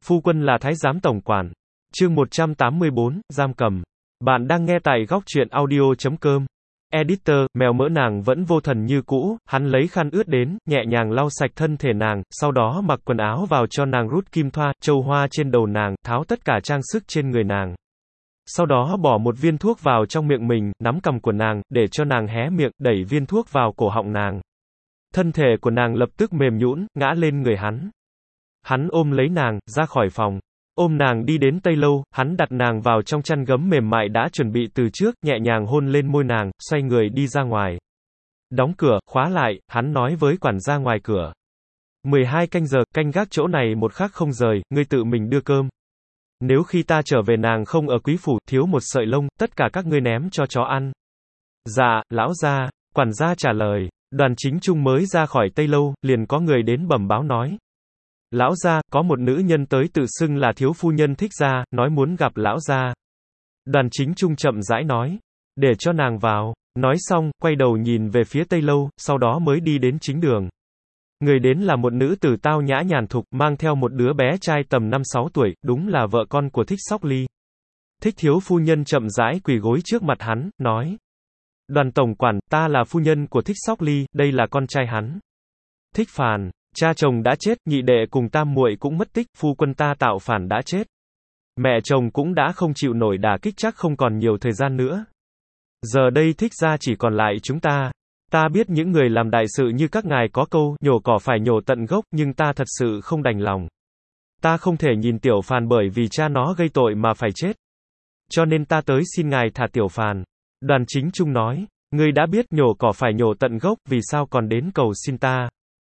Phu quân là thái giám tổng quản. Chương 184, giam cầm. Bạn đang nghe tại góc truyện audio.com. Editor, mèo mỡ nàng vẫn vô thần như cũ, hắn lấy khăn ướt đến, nhẹ nhàng lau sạch thân thể nàng, sau đó mặc quần áo vào cho nàng rút kim thoa, châu hoa trên đầu nàng, tháo tất cả trang sức trên người nàng. Sau đó bỏ một viên thuốc vào trong miệng mình, nắm cằm của nàng, để cho nàng hé miệng, đẩy viên thuốc vào cổ họng nàng. Thân thể của nàng lập tức mềm nhũn, ngã lên người hắn. Hắn ôm lấy nàng, ra khỏi phòng. Ôm nàng đi đến tây lâu, hắn đặt nàng vào trong chăn gấm mềm mại đã chuẩn bị từ trước, nhẹ nhàng hôn lên môi nàng, xoay người đi ra ngoài. Đóng cửa, khóa lại, hắn nói với quản gia ngoài cửa. 12 canh giờ, canh gác chỗ này một khắc không rời, ngươi tự mình đưa cơm. Nếu khi ta trở về nàng không ở quý phủ, thiếu một sợi lông, tất cả các ngươi ném cho chó ăn. Dạ, lão gia, quản gia trả lời. Đoàn Chính Trung mới ra khỏi tây lâu, liền có người đến bẩm báo nói. Lão gia, có một nữ nhân tới tự xưng là thiếu phu nhân Thích Gia, nói muốn gặp lão gia. Đoàn Chính Trung chậm rãi nói. Để cho nàng vào. Nói xong, quay đầu nhìn về phía tây lâu, sau đó mới đi đến chính đường. Người đến là một nữ tử tao nhã nhàn thục, mang theo một đứa bé trai tầm 5-6 tuổi, đúng là vợ con của Thích Sóc Ly. Thích thiếu phu nhân chậm rãi quỳ gối trước mặt hắn, nói. Đoàn tổng quản, ta là phu nhân của Thích Sóc Ly, đây là con trai hắn. Thích Phàn, cha chồng đã chết, nhị đệ cùng tam muội cũng mất tích, phu quân ta Tạo Phản đã chết. Mẹ chồng cũng đã không chịu nổi đả kích, chắc không còn nhiều thời gian nữa. Giờ đây Thích gia chỉ còn lại chúng ta. Ta biết những người làm đại sự như các ngài có câu, nhổ cỏ phải nhổ tận gốc, nhưng ta thật sự không đành lòng. Ta không thể nhìn Tiểu Phàn bởi vì cha nó gây tội mà phải chết. Cho nên ta tới xin ngài thả Tiểu Phàn. Đoàn Chính Trung nói, ngươi đã biết nhổ cỏ phải nhổ tận gốc, vì sao còn đến cầu xin ta?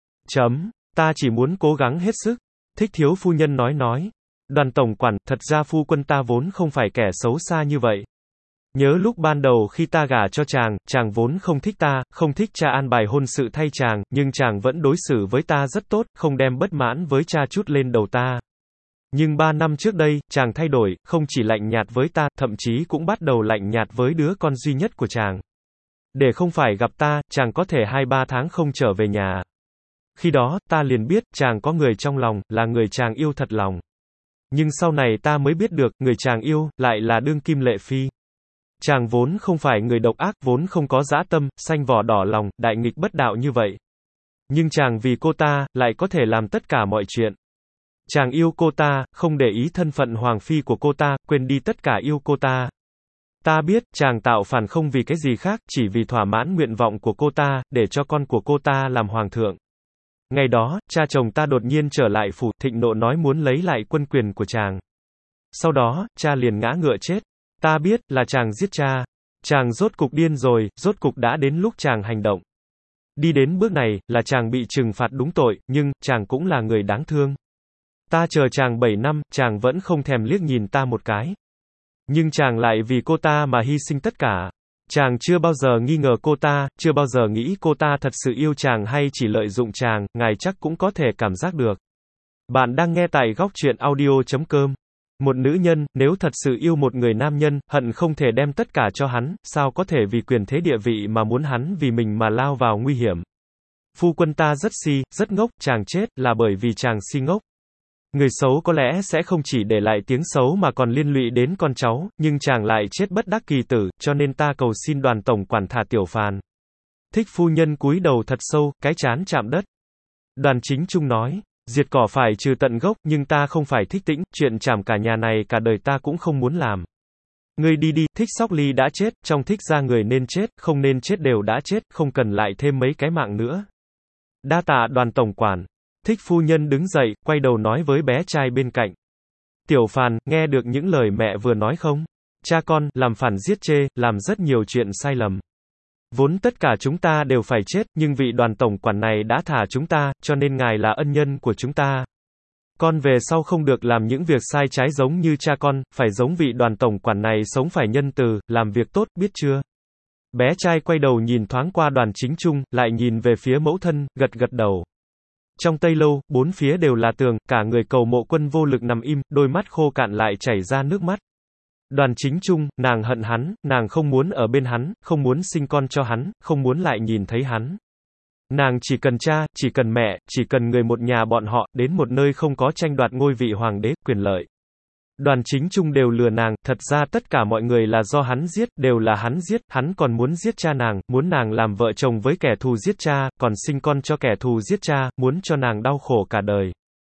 Ta chỉ muốn cố gắng hết sức. Thích thiếu phu nhân nói. Đoàn tổng quản, thật ra phu quân ta vốn không phải kẻ xấu xa như vậy. Nhớ lúc ban đầu khi ta gả cho chàng vốn không thích ta, không thích cha an bài hôn sự thay chàng, nhưng chàng vẫn đối xử với ta rất tốt, không đem bất mãn với cha chút lên đầu ta. Nhưng 3 năm trước đây, chàng thay đổi, không chỉ lạnh nhạt với ta, thậm chí cũng bắt đầu lạnh nhạt với đứa con duy nhất của chàng. Để không phải gặp ta, chàng có thể 2-3 tháng không trở về nhà. Khi đó, ta liền biết, chàng có người trong lòng, là người chàng yêu thật lòng. Nhưng sau này ta mới biết được, người chàng yêu, lại là đương kim Lệ Phi. Chàng vốn không phải người độc ác, vốn không có dã tâm, xanh vỏ đỏ lòng, đại nghịch bất đạo như vậy. Nhưng chàng vì cô ta, lại có thể làm tất cả mọi chuyện. Chàng yêu cô ta, không để ý thân phận hoàng phi của cô ta, quên đi tất cả yêu cô ta. Ta biết, chàng Tạo Phản không vì cái gì khác, chỉ vì thỏa mãn nguyện vọng của cô ta, để cho con của cô ta làm hoàng thượng. Ngày đó, cha chồng ta đột nhiên trở lại phủ, thịnh nộ nói muốn lấy lại quân quyền của chàng. Sau đó, cha liền ngã ngựa chết. Ta biết, là chàng giết cha. Chàng rốt cục điên rồi, rốt cục đã đến lúc chàng hành động. Đi đến bước này, là chàng bị trừng phạt đúng tội, nhưng, chàng cũng là người đáng thương. Ta chờ chàng 7 năm, chàng vẫn không thèm liếc nhìn ta một cái. Nhưng chàng lại vì cô ta mà hy sinh tất cả. Chàng chưa bao giờ nghi ngờ cô ta, chưa bao giờ nghĩ cô ta thật sự yêu chàng hay chỉ lợi dụng chàng, ngài chắc cũng có thể cảm giác được. Bạn đang nghe tại góc truyện audio.com. Một nữ nhân, nếu thật sự yêu một người nam nhân, hận không thể đem tất cả cho hắn, sao có thể vì quyền thế địa vị mà muốn hắn vì mình mà lao vào nguy hiểm. Phu quân ta rất si, rất ngốc, chàng chết, là bởi vì chàng si ngốc. Người xấu có lẽ sẽ không chỉ để lại tiếng xấu mà còn liên lụy đến con cháu, nhưng chàng lại chết bất đắc kỳ tử, cho nên ta cầu xin đoàn tổng quản thả Tiểu Phàn. Thích phu nhân cúi đầu thật sâu, cái trán chạm đất. Đoàn Chính Trung nói, diệt cỏ phải trừ tận gốc, nhưng ta không phải Thích Tĩnh, chuyện chảm cả nhà này cả đời ta cũng không muốn làm. Ngươi đi đi, Thích Sóc Ly đã chết, trong Thích gia người nên chết, không nên chết đều đã chết, không cần lại thêm mấy cái mạng nữa. Đa tạ đoàn tổng quản. Thích phu nhân đứng dậy, quay đầu nói với bé trai bên cạnh. Tiểu Phàn, nghe được những lời mẹ vừa nói không? Cha con, làm phản giết chê, làm rất nhiều chuyện sai lầm. Vốn tất cả chúng ta đều phải chết, nhưng vị đoàn tổng quản này đã thả chúng ta, cho nên ngài là ân nhân của chúng ta. Con về sau không được làm những việc sai trái giống như cha con, phải giống vị đoàn tổng quản này sống phải nhân từ, làm việc tốt, biết chưa? Bé trai quay đầu nhìn thoáng qua Đoàn Chính Trung, lại nhìn về phía mẫu thân, gật gật đầu. Trong tây lâu, bốn phía đều là tường, cả người Cầu Mộ Quân vô lực nằm im, đôi mắt khô cạn lại chảy ra nước mắt. Đoàn Chính Trung, nàng hận hắn, nàng không muốn ở bên hắn, không muốn sinh con cho hắn, không muốn lại nhìn thấy hắn. Nàng chỉ cần cha, chỉ cần mẹ, chỉ cần người một nhà bọn họ, đến một nơi không có tranh đoạt ngôi vị hoàng đế, quyền lợi. Đoàn Chính Trung đều lừa nàng, thật ra tất cả mọi người là do hắn giết, đều là hắn giết, hắn còn muốn giết cha nàng, muốn nàng làm vợ chồng với kẻ thù giết cha, còn sinh con cho kẻ thù giết cha, muốn cho nàng đau khổ cả đời.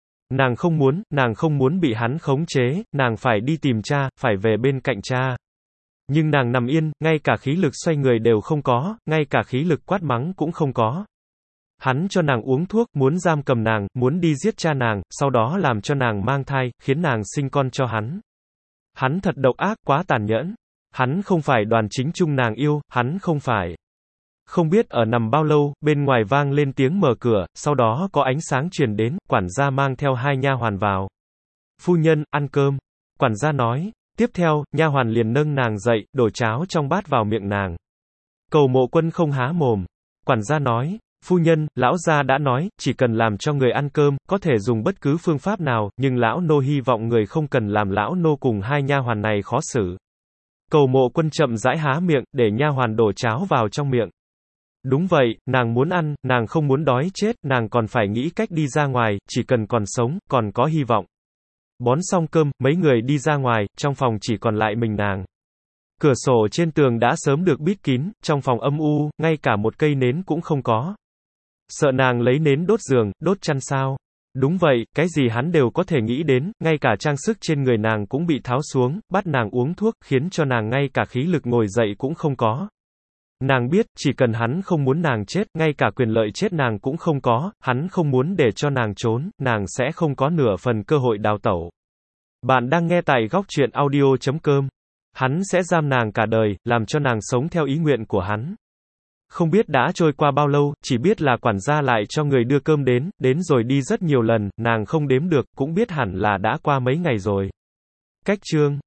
Nàng không muốn bị hắn khống chế, nàng phải đi tìm cha, phải về bên cạnh cha. Nhưng nàng nằm yên, ngay cả khí lực xoay người đều không có, ngay cả khí lực quát mắng cũng không có. Hắn cho nàng uống thuốc, muốn giam cầm nàng, muốn đi giết cha nàng, sau đó làm cho nàng mang thai, khiến nàng sinh con cho hắn. Hắn thật độc ác, quá tàn nhẫn. Hắn không phải Đoàn Chính Trung nàng yêu, hắn không phải. Không biết ở nằm bao lâu, bên ngoài vang lên tiếng mở cửa, sau đó có ánh sáng truyền đến, quản gia mang theo 2 nha hoàn vào. Phu nhân, ăn cơm. Quản gia nói. Tiếp theo, nha hoàn liền nâng nàng dậy, đổ cháo trong bát vào miệng nàng. Cầu Mộ Quân không há mồm. Quản gia nói. Phu nhân, lão gia đã nói, chỉ cần làm cho người ăn cơm, có thể dùng bất cứ phương pháp nào, nhưng lão nô hy vọng người không cần làm lão nô cùng 2 nha hoàn này khó xử. Cầu Mộ Quân chậm rãi há miệng, để nha hoàn đổ cháo vào trong miệng. Đúng vậy, nàng muốn ăn, nàng không muốn đói chết, nàng còn phải nghĩ cách đi ra ngoài, chỉ cần còn sống, còn có hy vọng. Bón xong cơm, mấy người đi ra ngoài, trong phòng chỉ còn lại mình nàng. Cửa sổ trên tường đã sớm được bít kín, trong phòng âm u, ngay cả một cây nến cũng không có. Sợ nàng lấy nến đốt giường, đốt chăn sao? Đúng vậy, cái gì hắn đều có thể nghĩ đến, ngay cả trang sức trên người nàng cũng bị tháo xuống, bắt nàng uống thuốc, khiến cho nàng ngay cả khí lực ngồi dậy cũng không có. Nàng biết, chỉ cần hắn không muốn nàng chết, ngay cả quyền lợi chết nàng cũng không có, hắn không muốn để cho nàng trốn, nàng sẽ không có nửa phần cơ hội đào tẩu. Bạn đang nghe tại góc truyện audio.com. Hắn sẽ giam nàng cả đời, làm cho nàng sống theo ý nguyện của hắn. Không biết đã trôi qua bao lâu, chỉ biết là quản gia lại cho người đưa cơm đến rồi đi rất nhiều lần, nàng không đếm được, cũng biết hẳn là đã qua mấy ngày rồi. Cách chương